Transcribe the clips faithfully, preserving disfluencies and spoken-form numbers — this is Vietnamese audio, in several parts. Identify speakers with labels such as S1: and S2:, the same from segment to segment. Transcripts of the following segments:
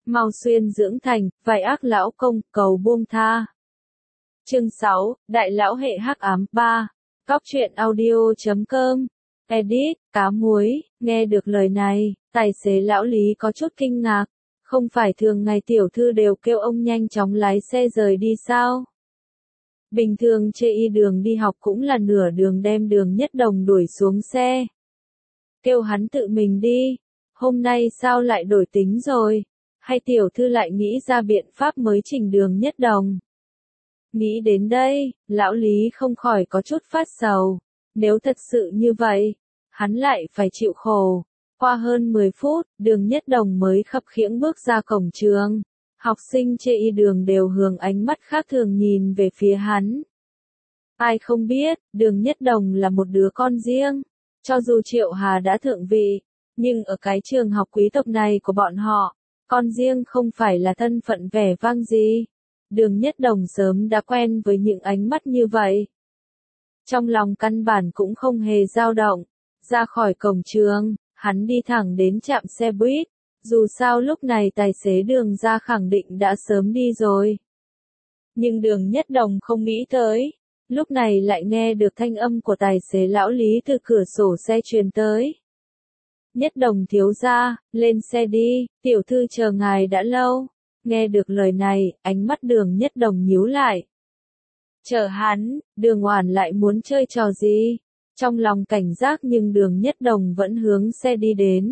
S1: mau xuyên dưỡng thành, vai ác lão công, cầu buông tha. Chương sáu, Đại lão hệ hắc ám ba. Cóc truyện audio chấm com. Edit, cá muối, nghe được lời này, tài xế lão Lý có chút kinh ngạc. Không phải thường ngày tiểu thư đều kêu ông nhanh chóng lái xe rời đi sao? Bình thường chê y đường đi học cũng là nửa đường đem Đường Nhất Đồng đuổi xuống xe. Kêu hắn tự mình đi. Hôm nay sao lại đổi tính rồi? Hay tiểu thư lại nghĩ ra biện pháp mới chỉnh Đường Nhất Đồng? Nghĩ đến đây, lão Lý không khỏi có chút phát sầu. Nếu thật sự như vậy, hắn lại phải chịu khổ. Qua hơn mười phút, Đường Nhất Đồng mới khập khiễng bước ra cổng trường. Học sinh chê y đường đều hướng ánh mắt khác thường nhìn về phía hắn. Ai không biết, Đường Nhất Đồng là một đứa con riêng. Cho dù Triệu Hà đã thượng vị, nhưng ở cái trường học quý tộc này của bọn họ, con riêng không phải là thân phận vẻ vang gì. Đường Nhất Đồng sớm đã quen với những ánh mắt như vậy. Trong lòng căn bản cũng không hề dao động. Ra khỏi cổng trường, hắn đi thẳng đến trạm xe buýt. Dù sao lúc này tài xế Đường ra khẳng định đã sớm đi rồi. Nhưng Đường Nhất Đồng không nghĩ tới. Lúc này lại nghe được thanh âm của tài xế lão Lý từ cửa sổ xe truyền tới. Nhất Đồng thiếu gia, lên xe đi, tiểu thư chờ ngài đã lâu. Nghe được lời này, ánh mắt Đường Nhất Đồng nhíu lại. Chờ hắn, Đường Oản lại muốn chơi trò gì? Trong lòng cảnh giác nhưng Đường Nhất Đồng vẫn hướng xe đi đến.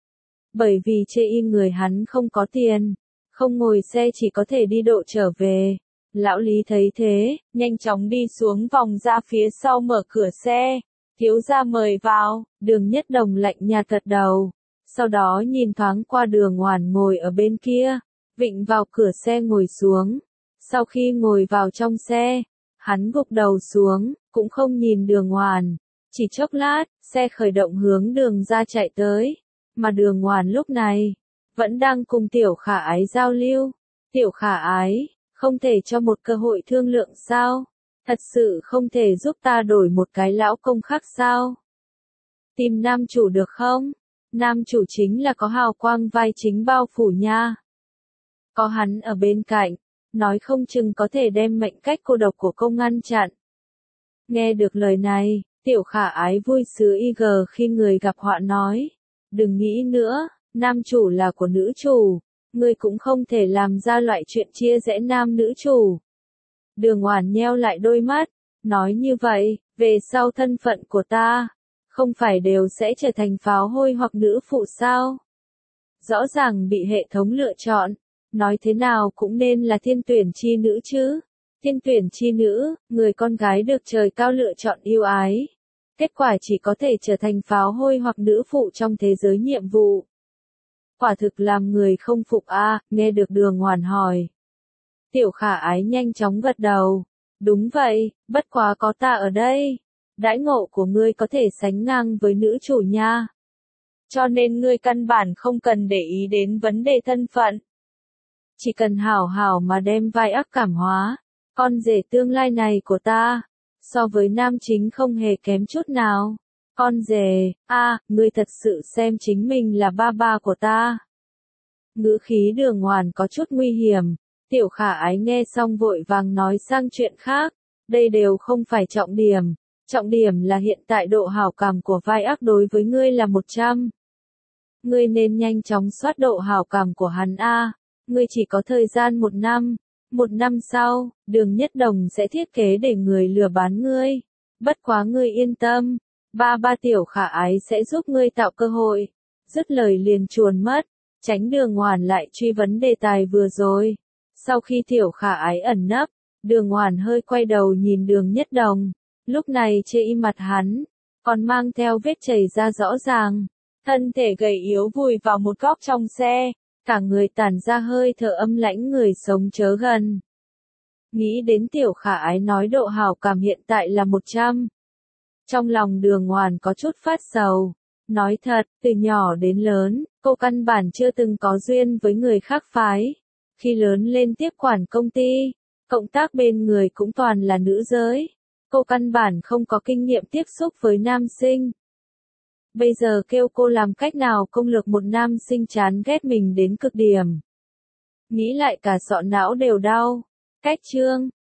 S1: Bởi vì chê y người hắn không có tiền, không ngồi xe chỉ có thể đi độ trở về. Lão Lý thấy thế, nhanh chóng đi xuống vòng ra phía sau mở cửa xe. Thiếu gia mời vào, Đường Nhất Đồng lạnh nhạt gật đầu. Sau đó nhìn thoáng qua Đường Oản ngồi ở bên kia, vịn vào cửa xe ngồi xuống. Sau khi ngồi vào trong xe, hắn gục đầu xuống, cũng không nhìn Đường Oản. Chỉ chốc lát, xe khởi động hướng đường ra chạy tới. Mà Đường Oản lúc này, vẫn đang cùng Tiểu Khả Ái giao lưu. Tiểu Khả Ái, không thể cho một cơ hội thương lượng sao? Thật sự không thể giúp ta đổi một cái lão công khác sao? Tìm nam chủ được không? Nam chủ chính là có hào quang vai chính bao phủ nha. Có hắn ở bên cạnh, nói không chừng có thể đem mệnh cách cô độc của công ngăn chặn. Nghe được lời này, Tiểu Khả Ái vui sướng y gờ khi người gặp họa nói. Đừng nghĩ nữa, nam chủ là của nữ chủ. Ngươi cũng không thể làm ra loại chuyện chia rẽ nam nữ chủ. Đường Oản nheo lại đôi mắt, nói như vậy, về sau thân phận của ta, không phải đều sẽ trở thành pháo hôi hoặc nữ phụ sao? Rõ ràng bị hệ thống lựa chọn, nói thế nào cũng nên là thiên tuyển chi nữ chứ. Thiên tuyển chi nữ, người con gái được trời cao lựa chọn yêu ái. Kết quả chỉ có thể trở thành pháo hôi hoặc nữ phụ trong thế giới nhiệm vụ. Quả thực làm người không phục a, à, nghe được Đường Oản hỏi. Tiểu Khả Ái nhanh chóng gật đầu. Đúng vậy, bất quá có ta ở đây. Đãi ngộ của ngươi có thể sánh ngang với nữ chủ nha. Cho nên ngươi căn bản không cần để ý đến vấn đề thân phận. Chỉ cần hảo hảo mà đem vai ác cảm hóa. Con rể tương lai này của ta, so với nam chính không hề kém chút nào. Con rể, a, à, ngươi thật sự xem chính mình là ba ba của ta. Ngữ khí Đường Oản có chút nguy hiểm. Tiểu Khả Ái nghe xong vội vàng nói sang chuyện khác. Đây đều không phải trọng điểm. Trọng điểm là hiện tại độ hảo cảm của vai ác đối với ngươi là một trăm. Ngươi nên nhanh chóng soát độ hảo cảm của hắn a. Ngươi chỉ có thời gian một năm. Một năm sau, Đường Nhất Đồng sẽ thiết kế để người lừa bán ngươi. Bất quá ngươi yên tâm. Ba ba Tiểu Khả Ái sẽ giúp ngươi tạo cơ hội. Dứt lời liền chuồn mất. Tránh Đường Oản lại truy vấn đề tài vừa rồi. Sau khi Tiểu Khả Ái ẩn nấp, Đường Oản hơi quay đầu nhìn Đường Nhất Đồng. Lúc này trên y mặt hắn, còn mang theo vết chảy ra rõ ràng. Thân thể gầy yếu vùi vào một góc trong xe, cả người tản ra hơi thở âm lãnh người sống chớ gần. Nghĩ đến Tiểu Khả Ái nói độ hảo cảm hiện tại là một trăm. Trong lòng Đường Oản có chút phát sầu. Nói thật, từ nhỏ đến lớn, cô căn bản chưa từng có duyên với người khác phái. Khi lớn lên tiếp quản công ty, cộng tác bên người cũng toàn là nữ giới. Cô căn bản không có kinh nghiệm tiếp xúc với nam sinh. Bây giờ kêu cô làm cách nào công lược một nam sinh chán ghét mình đến cực điểm. Nghĩ lại cả sọ não đều đau. Cách chương